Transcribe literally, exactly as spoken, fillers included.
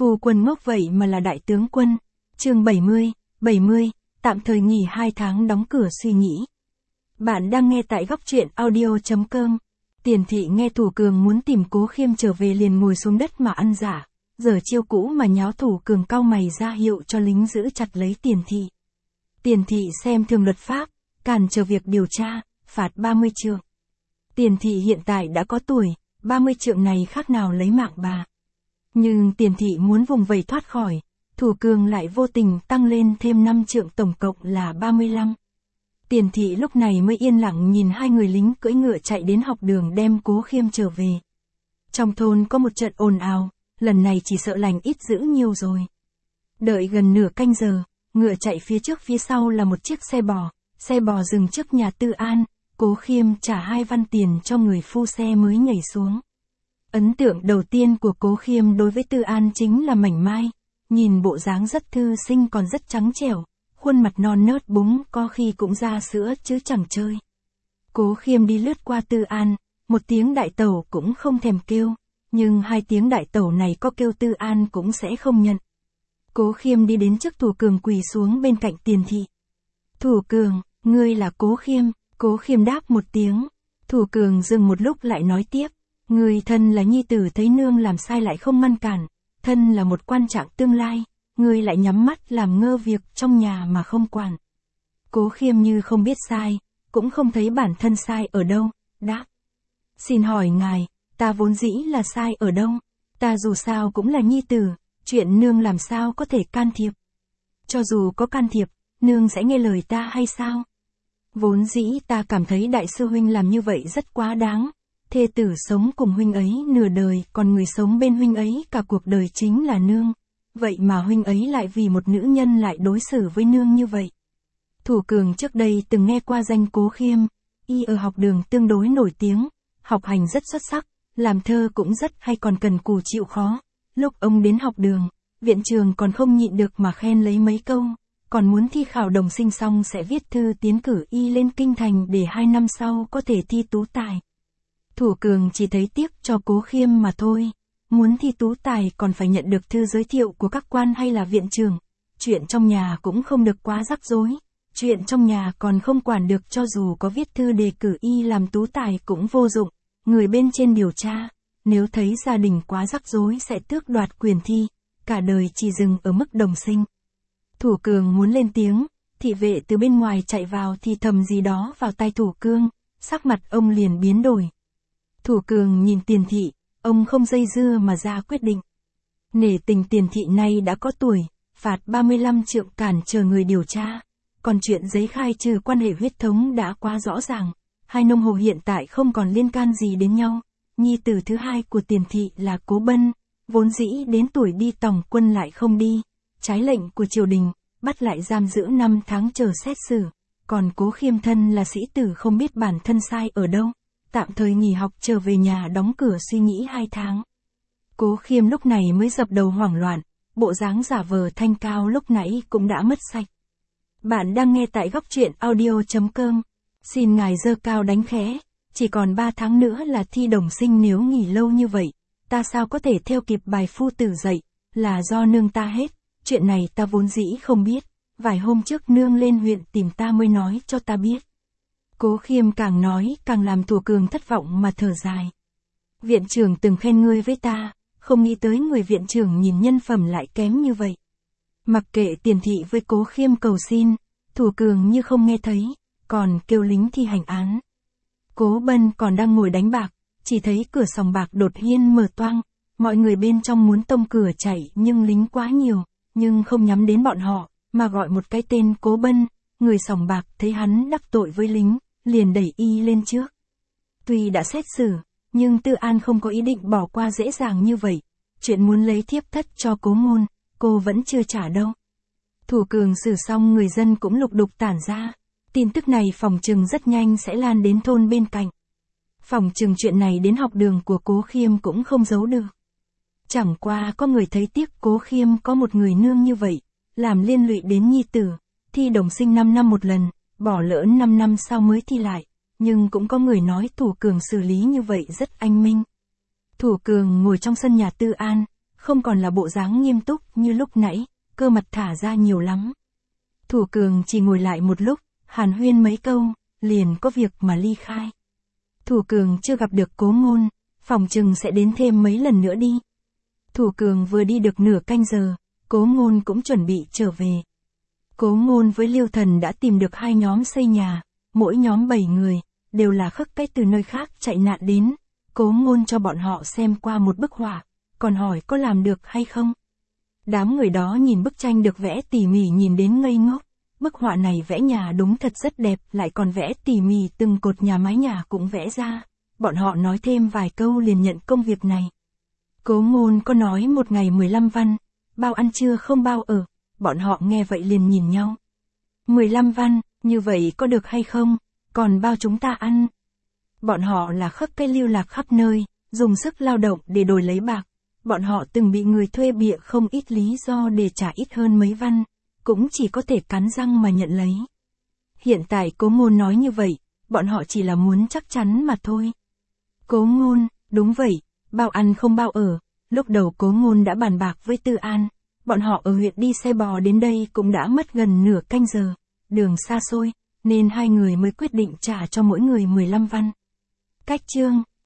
Phu quân ngốc vậy mà là đại tướng quân. Chương bảy mươi, bảy mươi, tạm thời nghỉ hai tháng đóng cửa suy nghĩ. Bạn đang nghe tại góc truyện audio chấm com. Tiền thị nghe Thủ Cường muốn tìm Cố Khiêm trở về liền ngồi xuống đất mà ăn giả, giờ chiêu cũ mà nháo Thủ Cường cau mày ra hiệu cho lính giữ chặt lấy Tiền thị. Tiền thị xem thường luật pháp, cản trở việc điều tra, phạt ba mươi trượng. Tiền thị hiện tại đã có tuổi, ba mươi trượng này khác nào lấy mạng bà. Nhưng Tiền thị muốn vùng vẫy thoát khỏi, Thủ Cường lại vô tình tăng lên thêm năm trượng, tổng cộng là ba mươi lăm. Tiền thị lúc này mới yên lặng nhìn hai người lính cưỡi ngựa chạy đến học đường đem Cố Khiêm trở về. Trong thôn có một trận ồn ào, lần này chỉ sợ lành ít dữ nhiều rồi. Đợi gần nửa canh giờ, ngựa chạy phía trước phía sau là một chiếc xe bò, xe bò dừng trước nhà Tư An, Cố Khiêm trả hai văn tiền cho người phu xe mới nhảy xuống. Ấn tượng đầu tiên của Cố Khiêm đối với Tư An chính là mảnh mai, nhìn bộ dáng rất thư sinh còn rất trắng trẻo, khuôn mặt non nớt búng có khi cũng ra sữa chứ chẳng chơi. Cố Khiêm đi lướt qua Tư An, một tiếng đại tẩu cũng không thèm kêu, nhưng hai tiếng đại tẩu này có kêu Tư An cũng sẽ không nhận. Cố Khiêm đi đến trước Thủ Cường quỳ xuống bên cạnh Tiền thị. Thủ Cường, ngươi là Cố Khiêm? Cố Khiêm đáp một tiếng. Thủ Cường dừng một lúc lại nói tiếp, ngươi thân là nhi tử thấy nương làm sai lại không ngăn cản, thân là một quan trạng tương lai, ngươi lại nhắm mắt làm ngơ việc trong nhà mà không quản. Cố Khiêm như không biết sai, cũng không thấy bản thân sai ở đâu, đáp. Xin hỏi ngài, ta vốn dĩ là sai ở đâu? Ta dù sao cũng là nhi tử, chuyện nương làm sao có thể can thiệp? Cho dù có can thiệp, nương sẽ nghe lời ta hay sao? Vốn dĩ ta cảm thấy đại sư huynh làm như vậy rất quá đáng. Thê tử sống cùng huynh ấy nửa đời, còn người sống bên huynh ấy cả cuộc đời chính là nương. Vậy mà huynh ấy lại vì một nữ nhân lại đối xử với nương như vậy. Thủ Cường trước đây từng nghe qua danh Cố Khiêm, y ở học đường tương đối nổi tiếng, học hành rất xuất sắc, làm thơ cũng rất hay còn cần cù chịu khó. Lúc ông đến học đường, viện trường còn không nhịn được mà khen lấy mấy câu, còn muốn thi khảo đồng sinh xong sẽ viết thư tiến cử y lên kinh thành để hai năm sau có thể thi tú tài. Thủ Cường chỉ thấy tiếc cho Cố Khiêm mà thôi, muốn thi tú tài còn phải nhận được thư giới thiệu của các quan hay là viện trưởng, chuyện trong nhà cũng không được quá rắc rối, chuyện trong nhà còn không quản được, cho dù có viết thư đề cử y làm tú tài cũng vô dụng, người bên trên điều tra, nếu thấy gia đình quá rắc rối sẽ tước đoạt quyền thi, cả đời chỉ dừng ở mức đồng sinh. Thủ Cường muốn lên tiếng, thị vệ từ bên ngoài chạy vào thì thầm gì đó vào tai Thủ Cường, sắc mặt ông liền biến đổi. Thủ Cường nhìn Tiền thị, ông không dây dưa mà ra quyết định. Nể tình Tiền thị nay đã có tuổi, phạt ba mươi lăm trượng cản chờ người điều tra, còn chuyện giấy khai trừ quan hệ huyết thống đã quá rõ ràng, hai nông hồ hiện tại không còn liên can gì đến nhau. Nhi tử thứ hai của Tiền thị là Cố Bân, vốn dĩ đến tuổi đi tòng quân lại không đi, trái lệnh của triều đình, bắt lại giam giữ năm tháng chờ xét xử, còn Cố Khiêm thân là sĩ tử không biết bản thân sai ở đâu, tạm thời nghỉ học trở về nhà đóng cửa suy nghĩ hai tháng. Cố Khiêm lúc này mới dập đầu hoảng loạn, bộ dáng giả vờ thanh cao lúc nãy cũng đã mất sạch. Bạn đang nghe tại góc truyện audio chấm com. Xin ngài giơ cao đánh khẽ, chỉ còn ba tháng nữa là thi đồng sinh, nếu nghỉ lâu như vậy, ta sao có thể theo kịp bài phu tử dạy, là do nương ta hết, chuyện này ta vốn dĩ không biết, vài hôm trước nương lên huyện tìm ta mới nói cho ta biết. Cố Khiêm càng nói càng làm Thủ Cường thất vọng mà thở dài. Viện trưởng từng khen ngươi với ta, không nghĩ tới người viện trưởng nhìn nhân phẩm lại kém như vậy. Mặc kệ Tiền thị với Cố Khiêm cầu xin, Thủ Cường như không nghe thấy, còn kêu lính thi hành án. Cố Bân còn đang ngồi đánh bạc, chỉ thấy cửa sòng bạc đột nhiên mở toang, mọi người bên trong muốn tông cửa chạy nhưng lính quá nhiều, nhưng không nhắm đến bọn họ, mà gọi một cái tên Cố Bân. Người sòng bạc thấy hắn đắc tội với lính, liền đẩy y lên trước. Tuy đã xét xử, nhưng Tư An không có ý định bỏ qua dễ dàng như vậy. Chuyện muốn lấy thiếp thất cho Cố Ngôn, cô vẫn chưa trả đâu. Thủ Cường xử xong người dân cũng lục đục tản ra. Tin tức này phòng trừng rất nhanh sẽ lan đến thôn bên cạnh. Phòng trừng chuyện này đến học đường của Cố Khiêm cũng không giấu được. Chẳng qua có người thấy tiếc Cố Khiêm có một người nương như vậy, làm liên lụy đến nhi tử, thi đồng sinh năm năm một lần, bỏ lỡ năm năm sau mới thi lại, nhưng cũng có người nói Thủ Cường xử lý như vậy rất anh minh. Thủ Cường ngồi trong sân nhà Tư An, không còn là bộ dáng nghiêm túc như lúc nãy, cơ mặt thả ra nhiều lắm. Thủ Cường chỉ ngồi lại một lúc, hàn huyên mấy câu, liền có việc mà ly khai. Thủ Cường chưa gặp được Cố Ngôn, phòng chừng sẽ đến thêm mấy lần nữa đi. Thủ Cường vừa đi được nửa canh giờ, Cố Ngôn cũng chuẩn bị trở về. Cố Ngôn với Liêu Thần đã tìm được hai nhóm xây nhà, mỗi nhóm bảy người, đều là khất cái từ nơi khác chạy nạn đến. Cố Ngôn cho bọn họ xem qua một bức họa, còn hỏi có làm được hay không. Đám người đó nhìn bức tranh được vẽ tỉ mỉ nhìn đến ngây ngốc. Bức họa này vẽ nhà đúng thật rất đẹp, lại còn vẽ tỉ mỉ từng cột nhà mái nhà cũng vẽ ra. Bọn họ nói thêm vài câu liền nhận công việc này. Cố Ngôn có nói một ngày mười lăm văn, bao ăn trưa không bao ở, bọn họ nghe vậy liền nhìn nhau. mười lăm văn, như vậy có được hay không, còn bao chúng ta ăn. Bọn họ là khất cái lưu lạc khắp nơi, dùng sức lao động để đổi lấy bạc. Bọn họ từng bị người thuê bịa không ít lý do để trả ít hơn mấy văn, cũng chỉ có thể cắn răng mà nhận lấy. Hiện tại Cố Ngôn nói như vậy, bọn họ chỉ là muốn chắc chắn mà thôi. Cố Ngôn, đúng vậy, bao ăn không bao ở. Lúc đầu Cố Ngôn đã bàn bạc với Tư An, bọn họ ở huyện đi xe bò đến đây cũng đã mất gần nửa canh giờ, đường xa xôi, nên hai người mới quyết định trả cho mỗi người mười lăm văn. Cách chương